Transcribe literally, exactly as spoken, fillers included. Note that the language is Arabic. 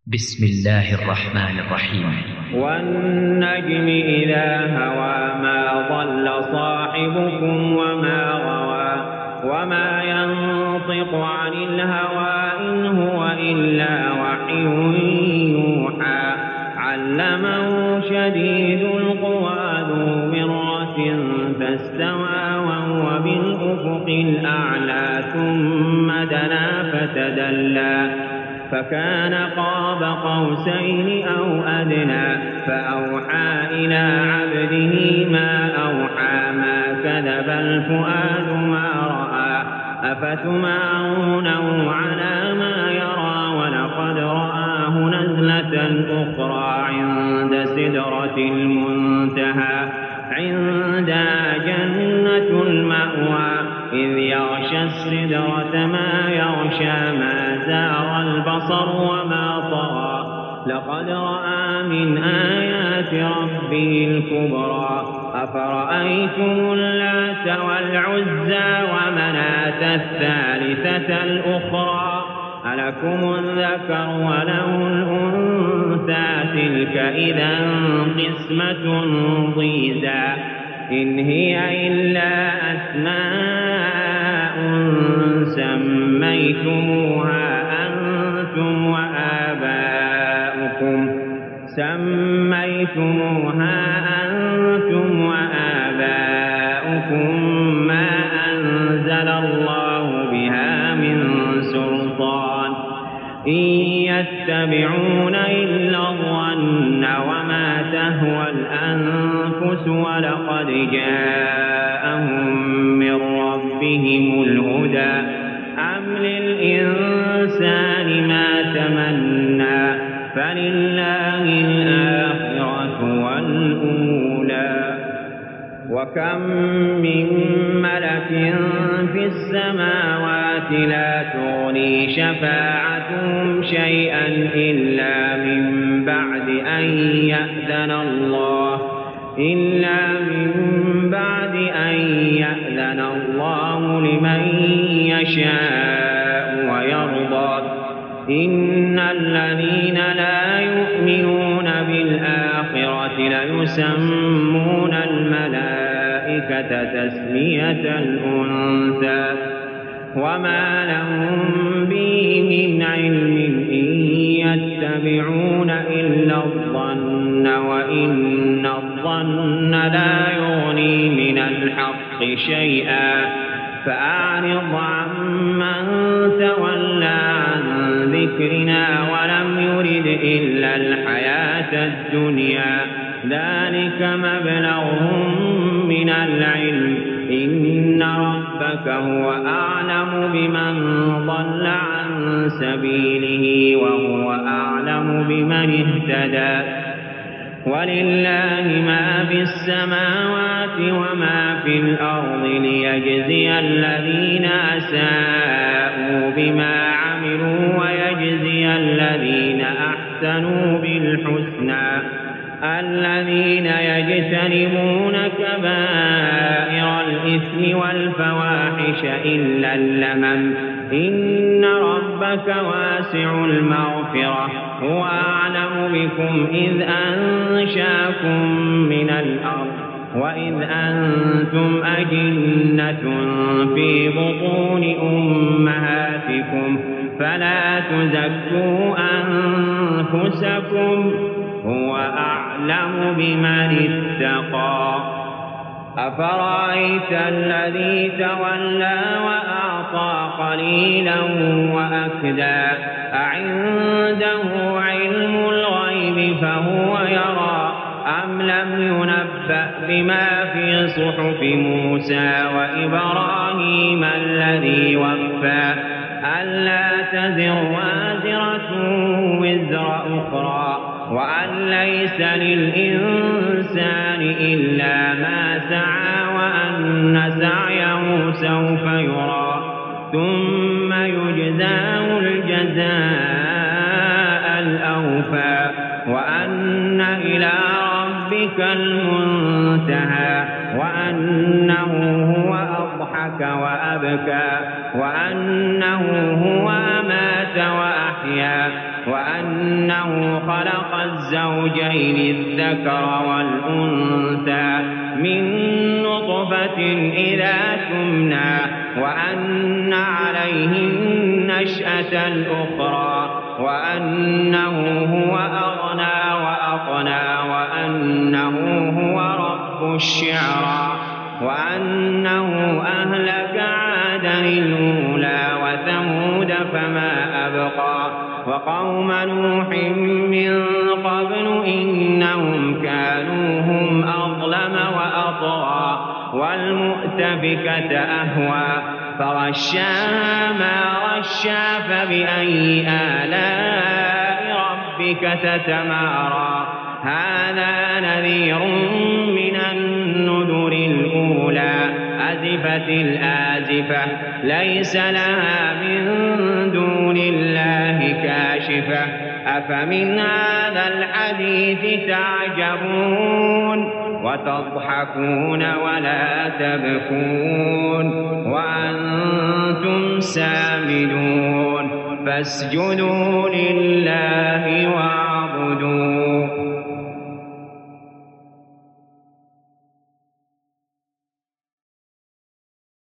بسم الله الرحمن الرحيم. والنجم إذا هوى ما ضل صاحبكم وما غوى وما ينطق عن الهوى إن هو إلا وحي يوحى علمه شديد القوى ذو مرة فاستوى وهو بالأفق الأعلى ثم دنا فتدلى فكان قاب قوسين أو أدنى فأوحى إلى عبده ما أوحى ما كذب الفؤاد ما رأى أفتمارونه على ما يرى ولقد رآه نزلة أخرى عند سدرة المنتهى عندها جنة المأوى إذ يغشى السدرة ما يغشى ما زاغ البصر وما طغى لقد رأى من آيات ربه الكبرى أفرأيتم اللات والعزى ومناة الثالثة الأخرى ألكم الذكر وله الأنثى تلك إذا قسمة ضيزى إن هي إلا أسماء سميتموها أنتم وآباؤكم سميتموها أنتم وآباؤكم ما أنزل الله بها من سلطان إن يتبعون إلا الظن وما تهوى الأنفس ولقد جاءهم من ربهم الهدى أم للإنسان ما تمنى فلله الآخرة والأولى وكم من ملك في السماوات لا تغني شفاعتهم شيئا إلا من بعد أن يأذن الله إلا من بعد أن يأذن الله لمن يشاء ويرضى إن الذين لا يؤمنون بالآخرة ليسمون الملائكة تسمية الأنثى وما لهم به من علم إن يتبعون إلا الظن وإن الظن لا يغني من الحق شيئا فأعرض عمن تولى عن ذكرنا ولم يرد إلا الحياة الدنيا ذلك مبلغهم من العلم إن ربك هو أعلم بمن ضل عن سبيله وهو أعلم بمن اهتدى ولله ما في السماوات وما في الأرض ليجزي الذين أساءوا بما عملوا ويجزي الذين أحسنوا بالحسنى الذين يجتنبون كبائر الإثم والفواحش إلا اللمم إن ربك واسع المغفرة هو أعلم بكم إذ أنشاكم من الأرض وإذ أنتم أجنة في بطون أمهاتكم فلا تزكوا أنفسكم هو أعلم بمن اتقى أفرأيت الذي تولى وأعطى قليلا وأكدى أعنده علم الغيب فهو يرى أم لم ينبأ بما في صحف موسى وإبراهيم الذي وفى ألا تزر وازرة وزر أخرى وأن ليس للإنسان إلا ما سعى وأن سعيه سوف يرى ثم يجزاه الجزاء الأوفى وأن إلى ربك المنتهى وأنه هو أضحك وأبكى وأنه هو أمات وأحيا وأن أنه خلق الزوجين الذكر والأنثى من نطفة إذا تمنى وأن عليه النشأة الأخرى وأنه هو أغنى وأقنى وأنه هو رب الشعرى وأنه أهلك عادا الأولى وثمود فما أبقى وقوم نوح من قبل إنهم كانوا هم أظلم وأطغى والمؤتفكة أهوى فغشاها ما غشا فبأي آلاء ربك تتمارى هذا نذير من النذر الأولى أزفت الآزفة ليس لها من دون الله كاشفة أفمن هذا الحديث تعجبون وتضحكون ولا تبكون وأنتم سامدون فاسجدوا لله واعبدوا